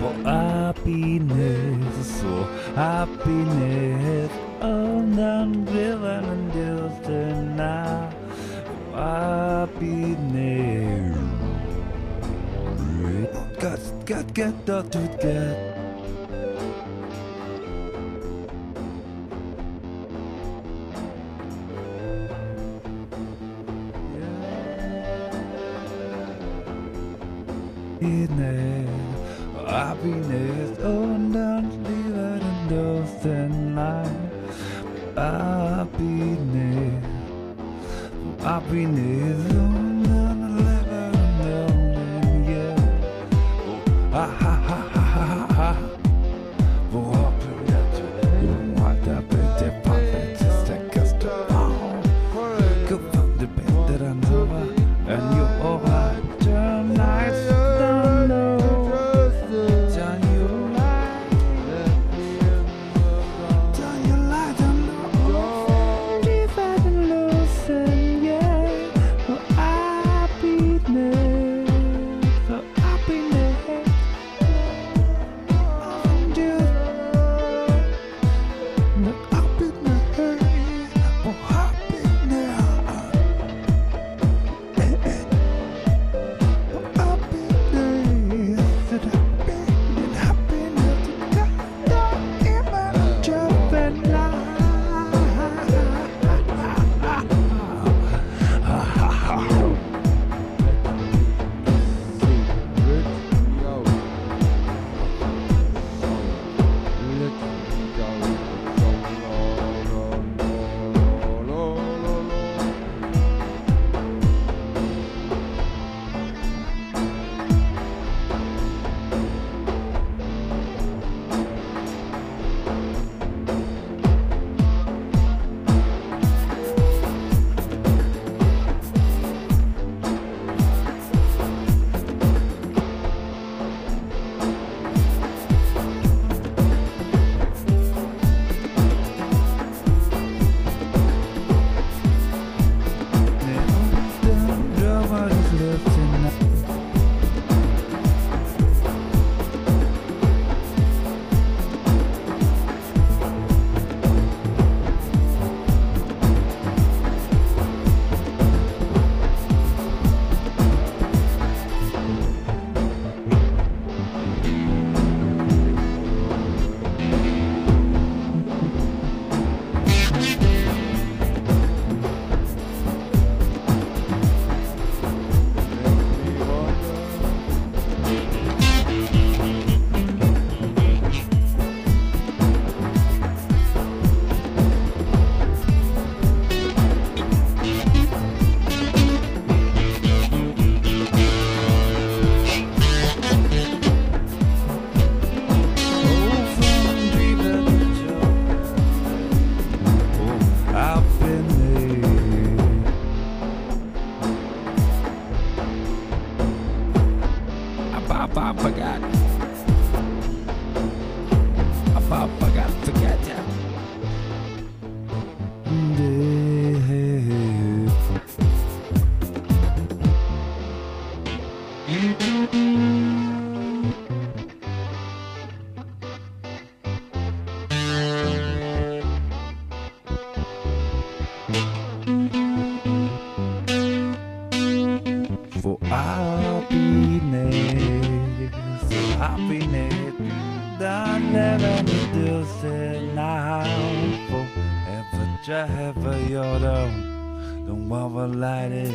for happiness, for happiness. Oh, none driven and just now. For happiness. Get. Happiness, oh, don't leave it in those night. Happiness, happiness, oh, don't leave it in those, yeah. Oh, ha ha ha ha ha ha. Oh, happiness, you want that better perfect, just take us to power. Come on, the better than ever, and you all have tonight. For happiness, don't never do say now. Forever, ever, you're don't ever light it.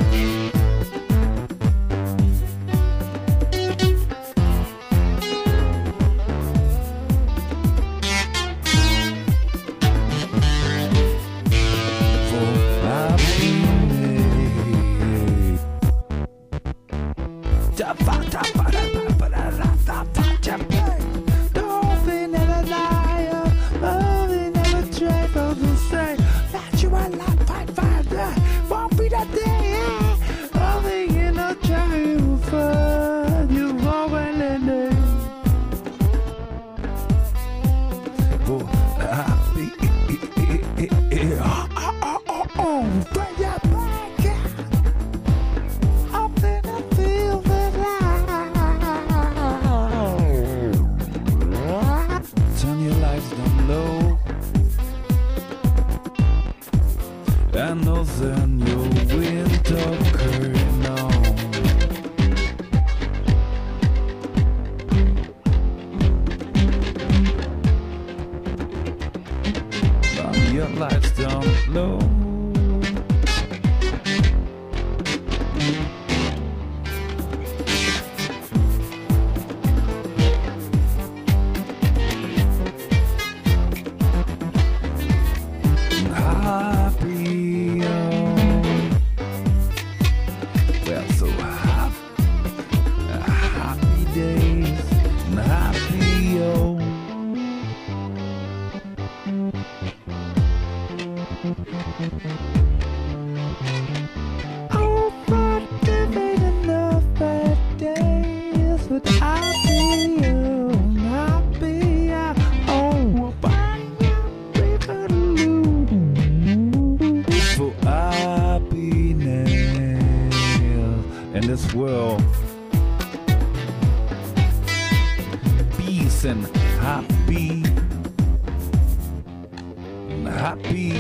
lights down low. Happy, well, so happy days and happy, oh, but there ain't enough bad days, but happy, happy, oh, for happiness in this world, peace and happy, happy.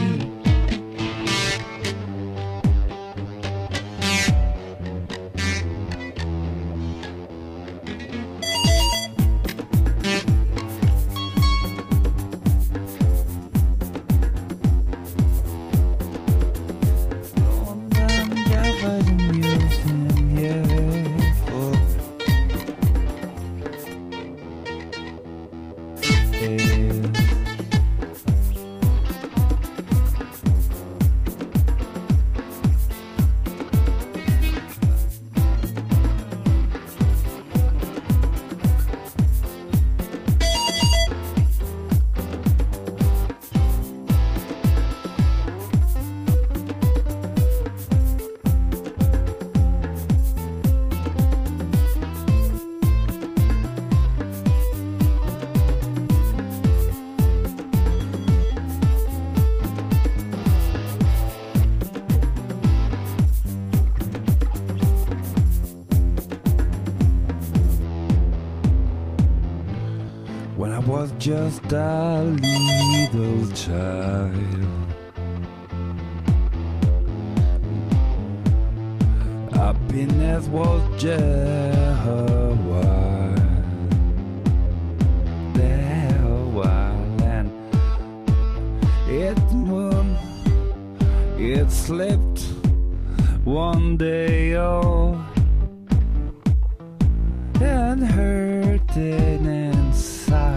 When I was just a little child, happiness was just a while, there a while, and it slipped one day, oh, and hurting inside.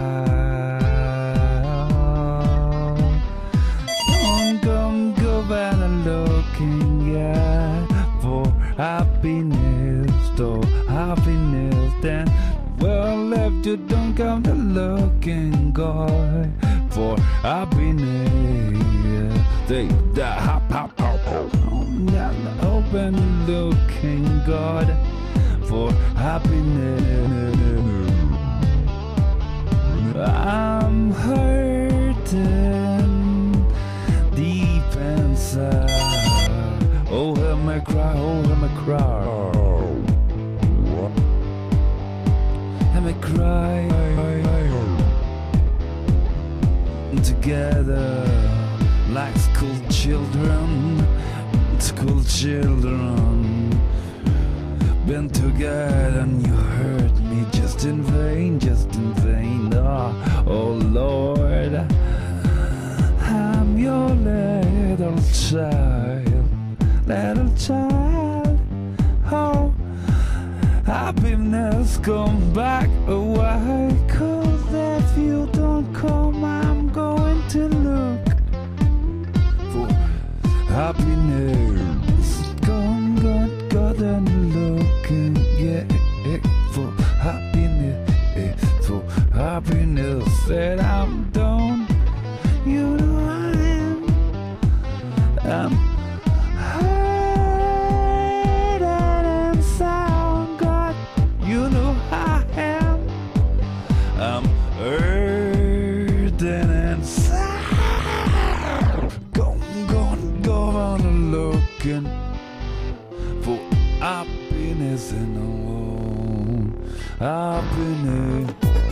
Don't go back and looking, yeah, for happiness, though happiness, then well left you don't come to looking, God, for happiness. They hop, hop, hop, hop, open looking, God, for happiness. I'm hurting deep inside. Oh, hear me cry, oh, hear me cry. Hear me cry. Together like school children, been together and you hurt me just in vain, oh Lord, I'm your little child, oh, happiness come back away, 'cause if you don't come, I'm going to look for happiness. Come, God, and looking, yeah, for happiness, for happiness. Said I'm done, you know I'm hurt and sound, God, you know I am. I'm hurting inside. Go on looking for happiness in the world. Happiness.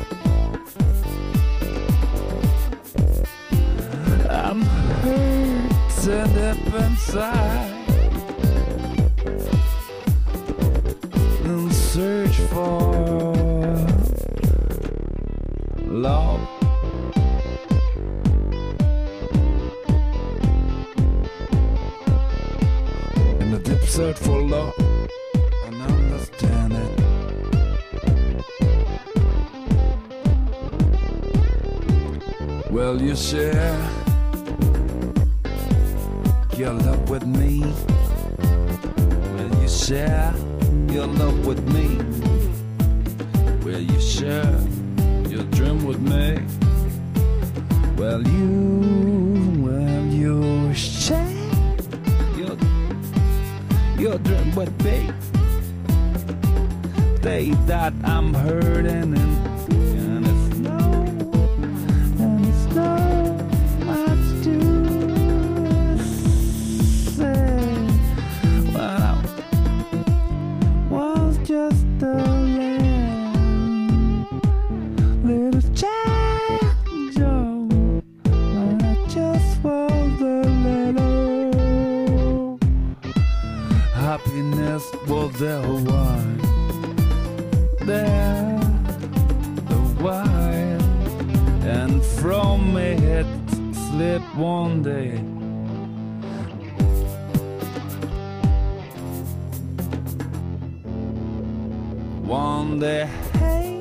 I'm hurting deep inside and search for love. deep search for love and understand it. Will you share your love with me? Will you share your love with me? Will you share your dream with me? Will you share your dream with me? Say that I'm hurting and it's not much to say. But I was just a little child, Joe. But I just was a little. Happiness was the one there, the while, and from it slipped one day. One day, hey,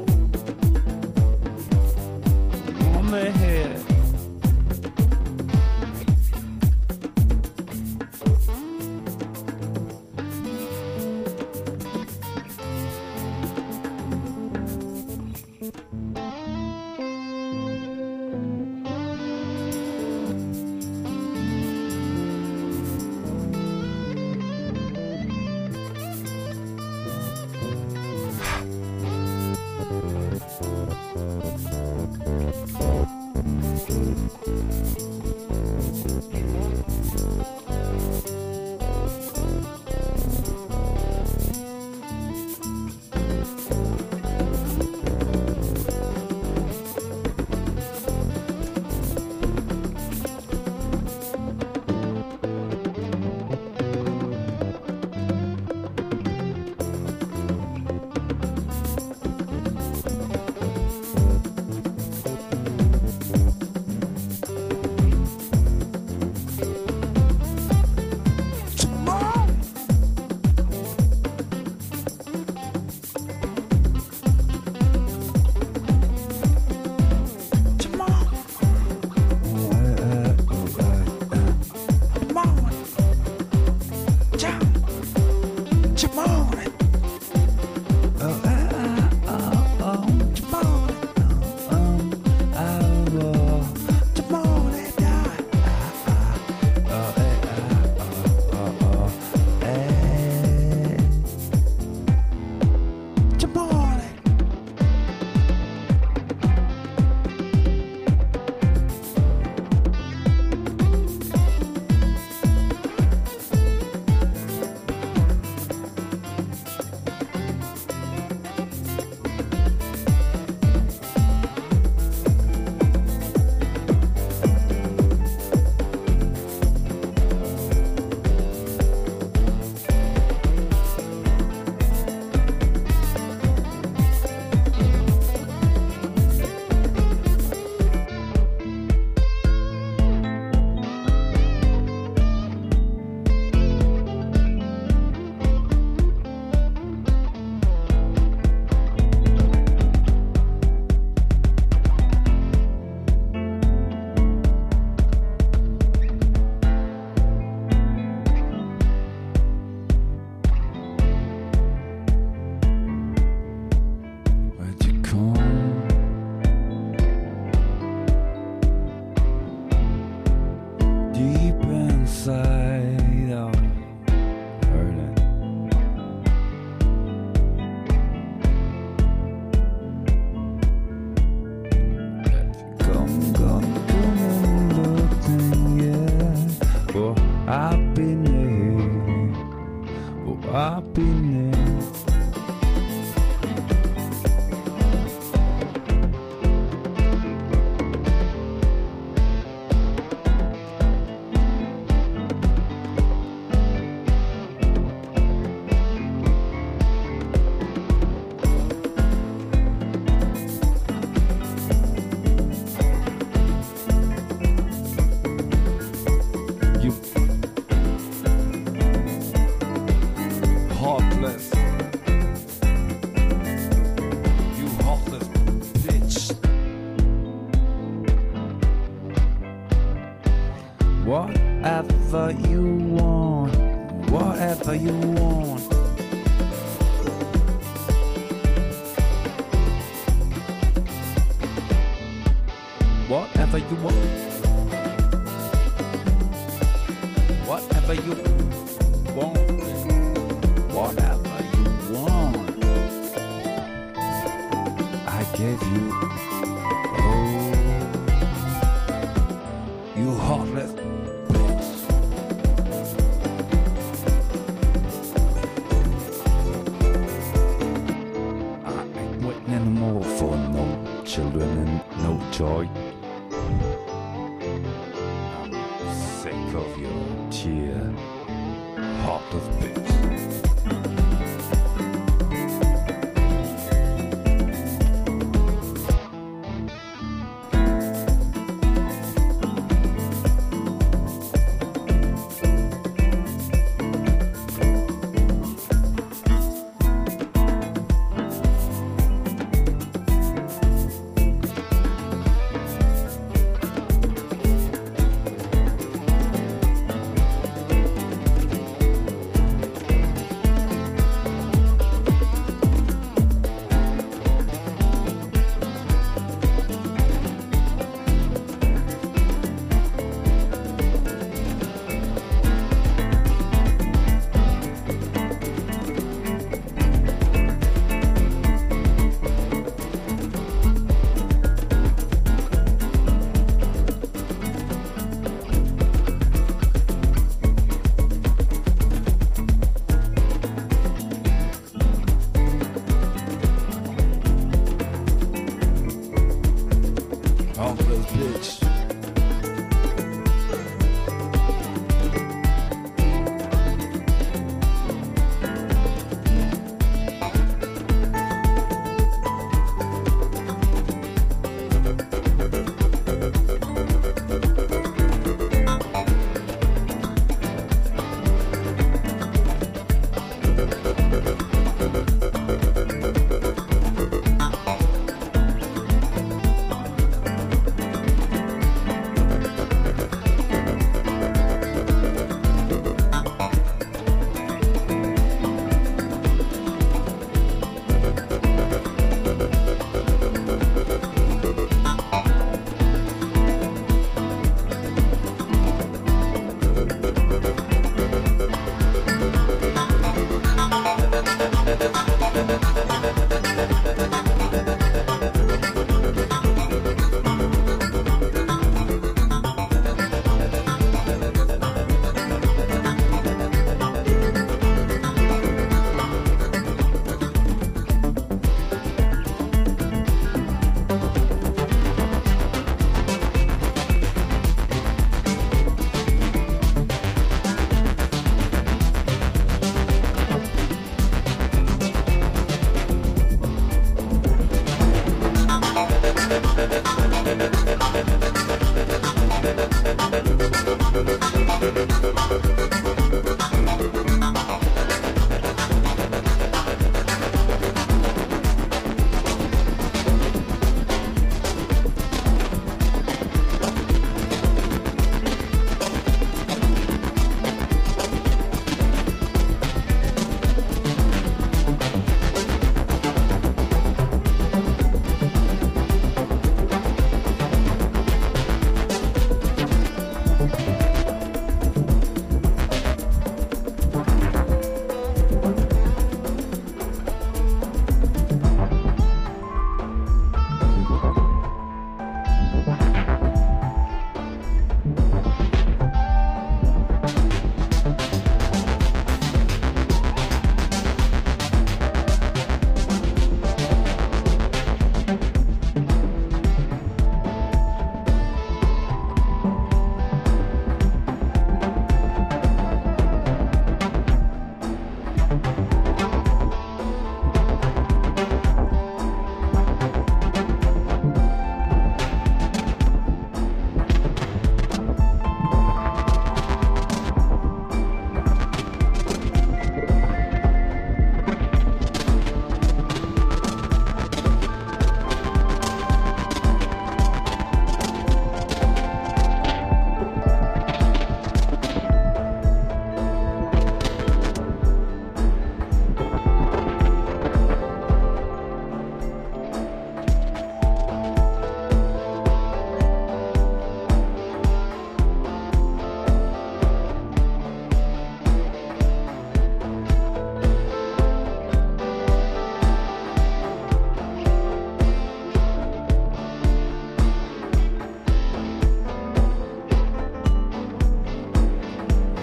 one day, hey. Happiness. Whatever you want, whatever you want. Whatever you want. Whatever you want. Whatever you want. I gave you. Oh, you heartless bitch. I ain't waiting anymore for no children and no joy. I'm sick of your cheer, heartless bitch. Heartless bitch.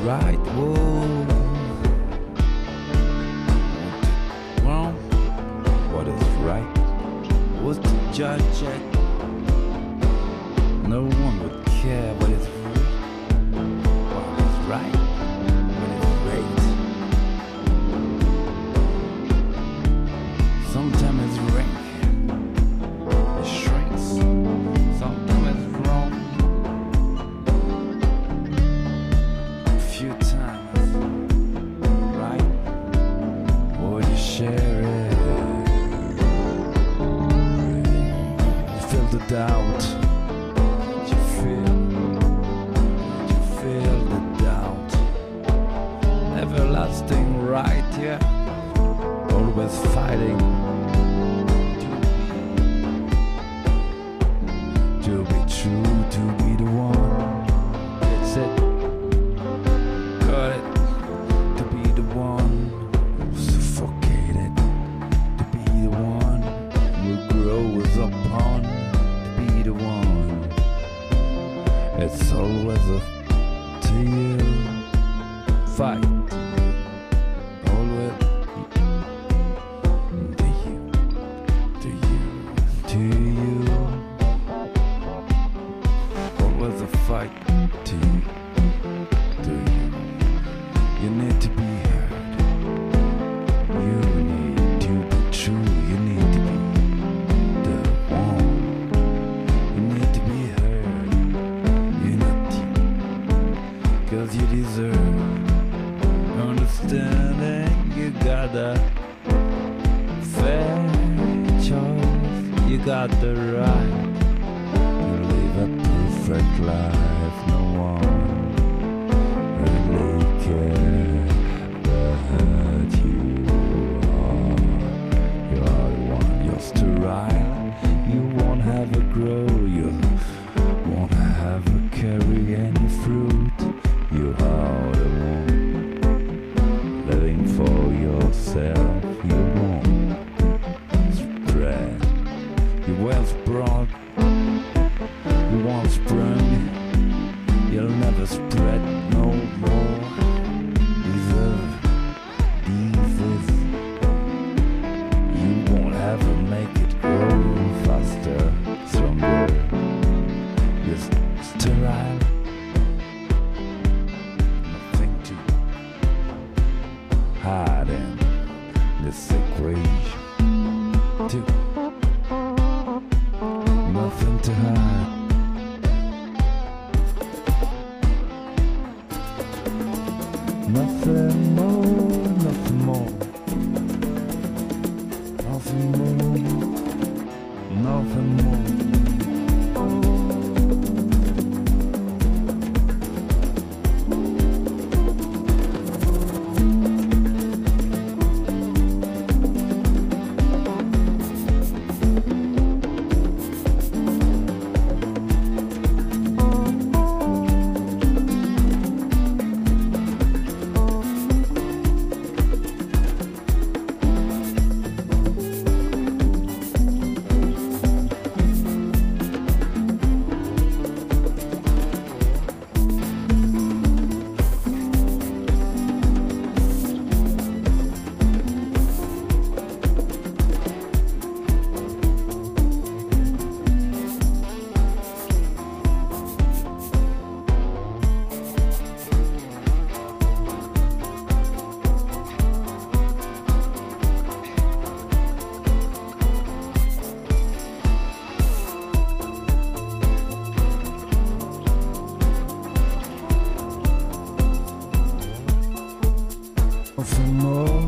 right? Whoa. Wrong? What is right? What's the judge at? No one would care what is what is right, what is great. Sometimes it's rank, it shrinks. Sometimes it's wrong. A few times, right? Would you share it? You feel the doubt. Everlasting right, yeah. Always fighting to be true, to be the one. That's it. Got it. To be the one. Suffocated. To be the one who grows upon. To be the one. It's always up to you. Fight. Fight to you, to you. You need to be heard. You need to be true. You need to be the one. You need to be heard. You need to, 'cause you deserve understanding. You got a fair choice. You got the right to live a perfect life. No one really cares but you are. You are the one, yours to ride. You won't have a grow, you won't have a carry any fruit. You are the one living for yourself. You won't spread, you well spread. You once sprung, you'll never spread no more. Deserve, you won't ever make it grow faster, stronger. You're sterile, nothing to hide in this equation. Too. Nothing to hide. Nothing more, nothing more. Nothing more, nothing more. Nothing more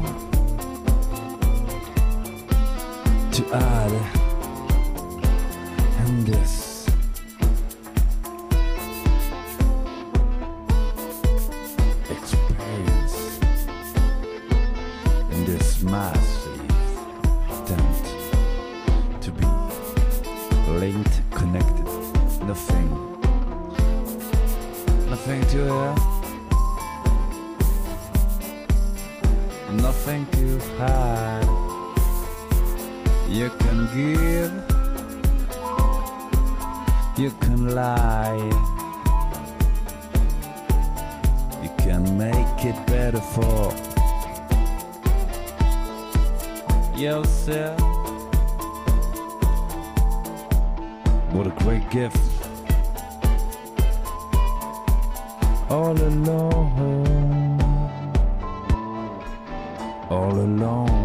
to add in this experience, in this massive attempt to be linked, connected. Nothing to hear. Nothing to hide. You can give, you can lie, you can make it better for yourself. What a great gift. All alone, all alone.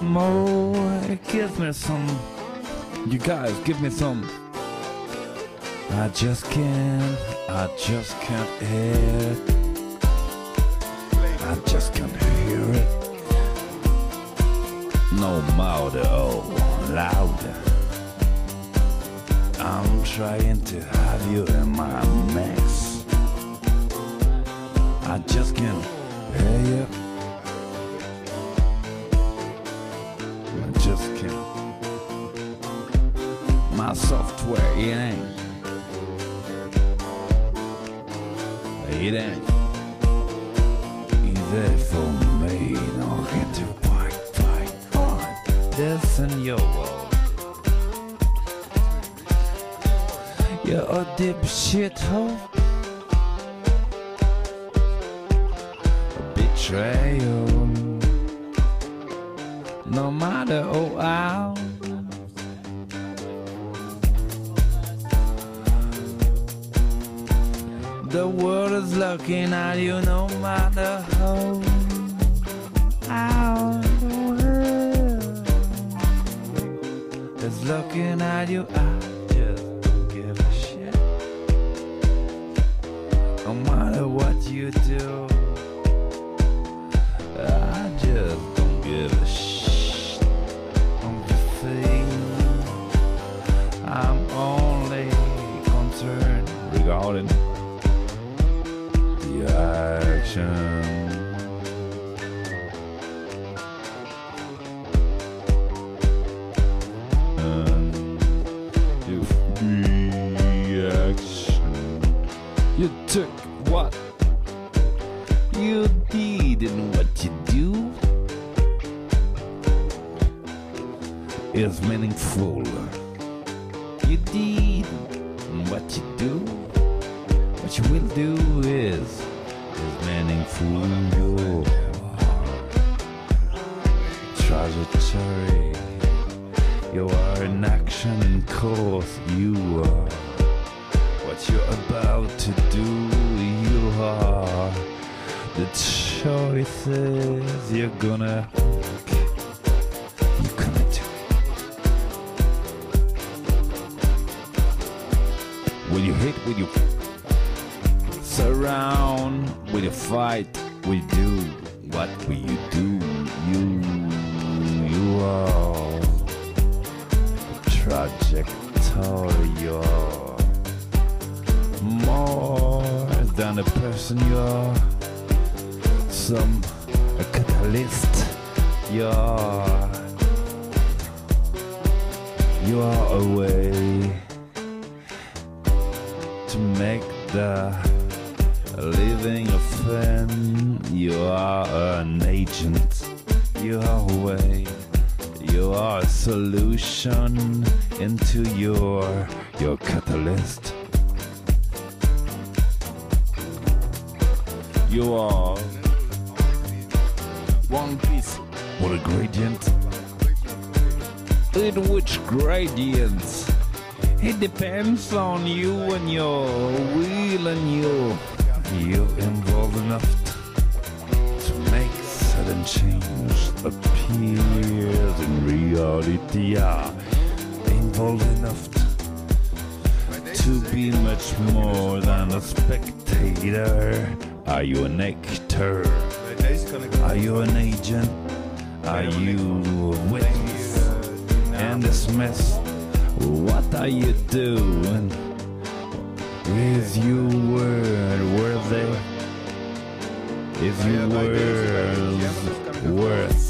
more. Give me some. You guys, give me some. I just can't hear it. I just can't hear it. No louder, oh, louder. I'm trying to have you in my mix. I just can't hear you. I just can't. My software, it ain't. It ain't easy for me. No, get to fight on this in your world. You're a dipshit hoe. A betrayal. No matter how. The world is looking at you no matter how. The world is looking at you. I just don't give a shit. No matter what you do, I just don't give a shit. Don't you see? I'm only concerned regarding action. And if reaction, you took what you did and what you do is meaningful. You did and what you do, what you will do is meaningful. Your trajectory, you are an action course. You are what you're about to do. You are the choices you're gonna make. You're gonna do. Will you hate? Will you surround? Will you fight? Will you do? What will you do? You are trajectory. You're more than a person. You're a catalyst. You are a way to make the living a fan. You are an agent. You are a way. You are a solution into your catalyst. You are one piece. What a gradient. In which gradients? It depends on you and your will and you. You're involved enough to make sudden change appears in reality. Yeah, involved enough to be much more than a spectator. Are you an actor? Are you an agent? Are you a witness in this mess? What are you doing? Is your word worthy? Is your word worth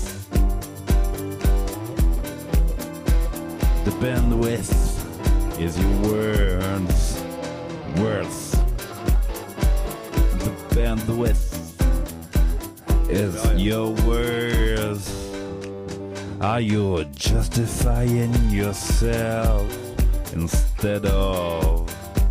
the bandwidth? Is your words worth the bandwidth? Is your words? Are you justifying yourself instead of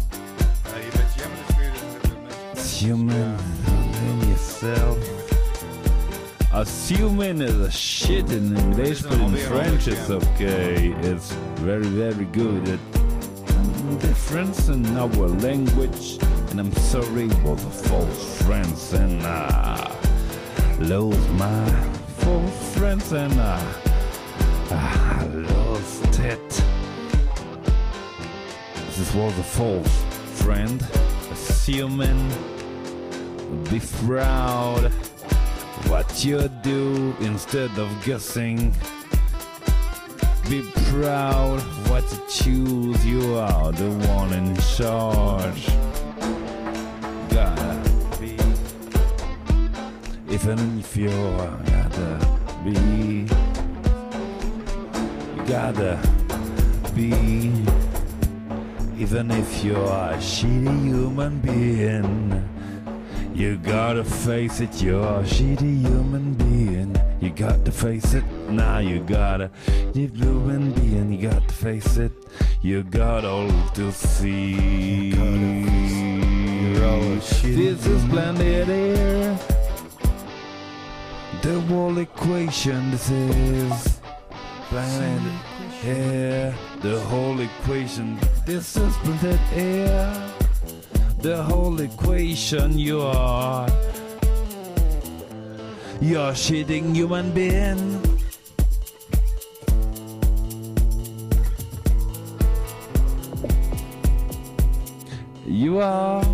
assuming yourself? Assuming is a shit in English, but in French it's okay. It's very, very good. Difference in our language, and I'm sorry for the false friends, and lose my false friends, and I lost it. This was a false friend, assuming. Be proud what you do instead of guessing. Be proud what you choose. You are the one in charge. Gotta be, even if you're gotta be. You gotta be, even if you're a shitty human being. You gotta face it, you're a shitty human being. You got to face it, now you gotta be human being. You got to face it, you got all to see. This is planet Air. The whole equation, this is planet Air. The whole equation, this is planet Air. The whole equation, you're shitting human being. You are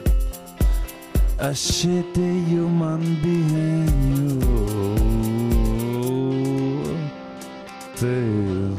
a shitty human being. You too.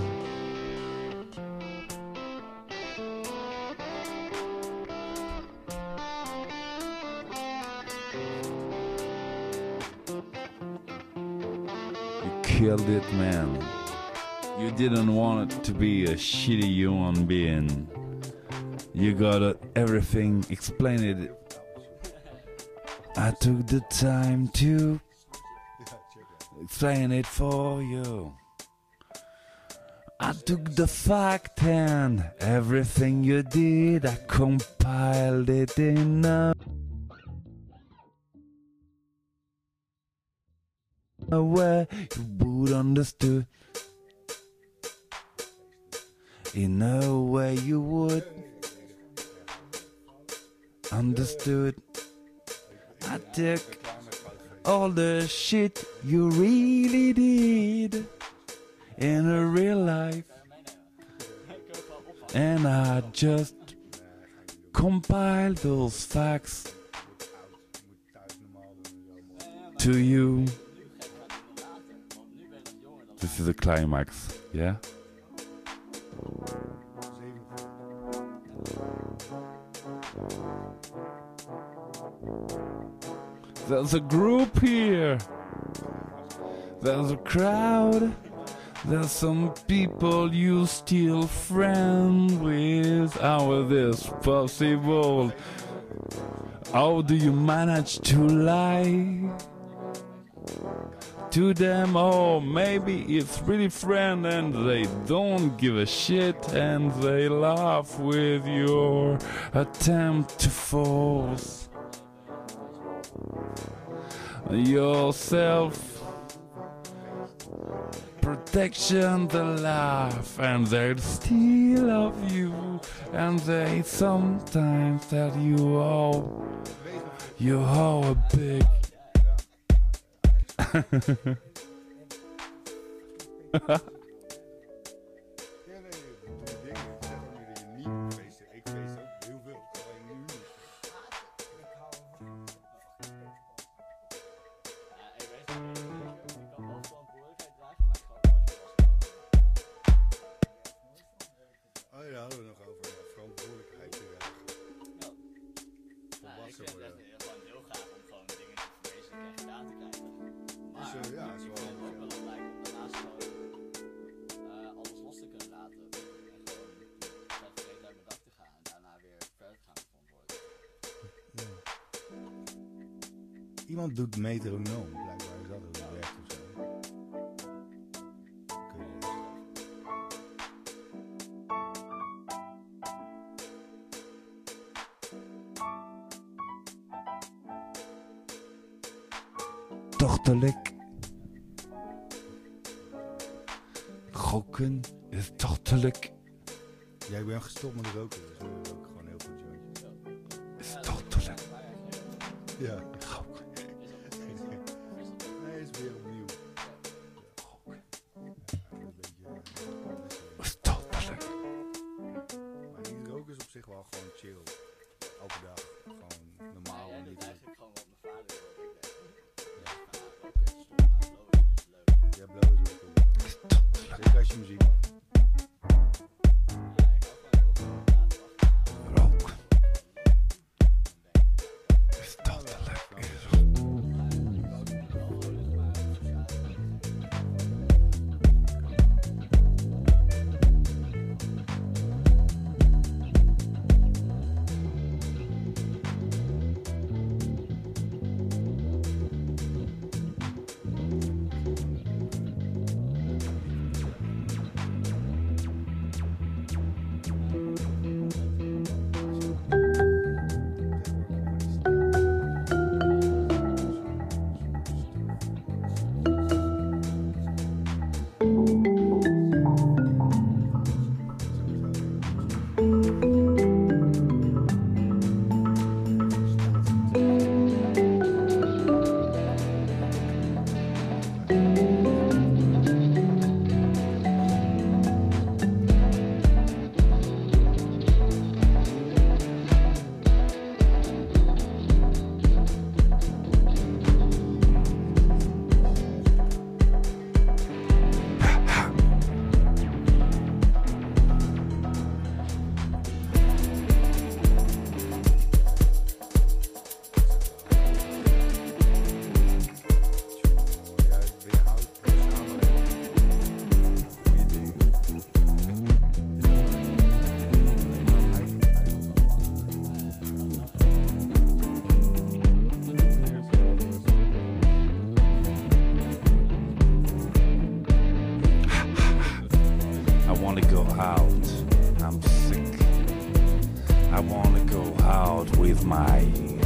Killed it, man. You didn't want it to be a shitty human being. You got everything explained it. I took the time to explain it for you. I took the fact and everything you did, I compiled it in a way you would understood, in a way you would understood. I took all the shit you really did in a real life, and I just compiled those facts to you. This is the climax, yeah? There's a group here. There's a crowd. There's some people you still friend with. How is this possible? How do you manage to lie to them? Oh, maybe it's really friend and they don't give a shit and they laugh with your attempt to force yourself protection, the laugh, and they still love you, and they sometimes tell you, oh, you are a big Oh ja, hadden we nog over verantwoordelijkheid te dragen. Volwassen worden. Ik vind het gewoon heel gaaf om gewoon dingen te verwezenlijken en gedaan te krijgen. Maar Dus, ja, ik vind het ook belangrijk om daarnaast gewoon alles los te kunnen laten. En gewoon zelfvergeten uit mijn dak te gaan en daarna weer verder te gaan met verantwoordelijk. Ja. Iemand doet metronoom, blijkbaar is dat hoe het werkt of zo. Tortelijk. Roken is tortelijk. Ja, ik ben gestopt met roken, dus nu rook ik gewoon heel veel jointjes. Is tortelijk. Ja. Roken. Nee, is weer opnieuw. Roken. Ja, een beetje Duitse muziek. Rook. Is dat te lekker? I wanna go out. I'm sick. I wanna go out with my.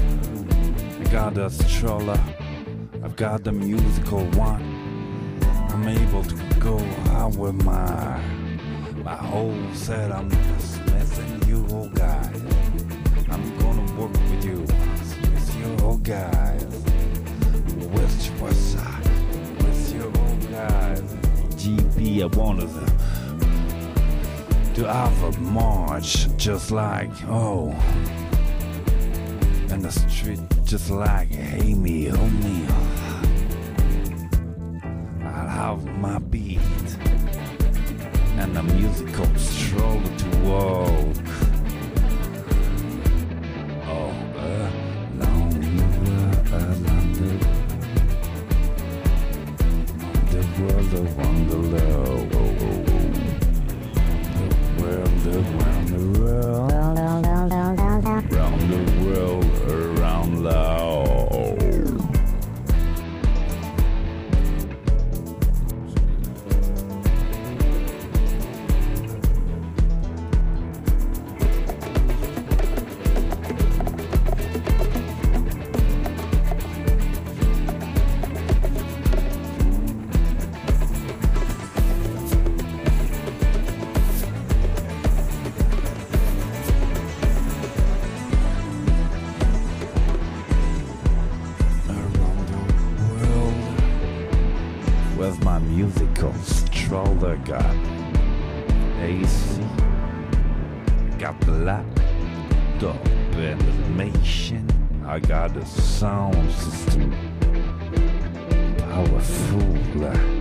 I got a stroller. I've got the musical one. I'm able to go out with my whole set. I'm just messing you, old guy. I'm gonna work with you, with your old guys. With what's up? With your old guys. GP, I wanted to have a march just like, oh, in the street just like, hey me, oh me. I'll have my beat and the musical stroll to walk. Oh, along the world of wonderland. Around the world, around loud. With my musical stroller, got AC, got the laptop animation, I got the sound system, powerful.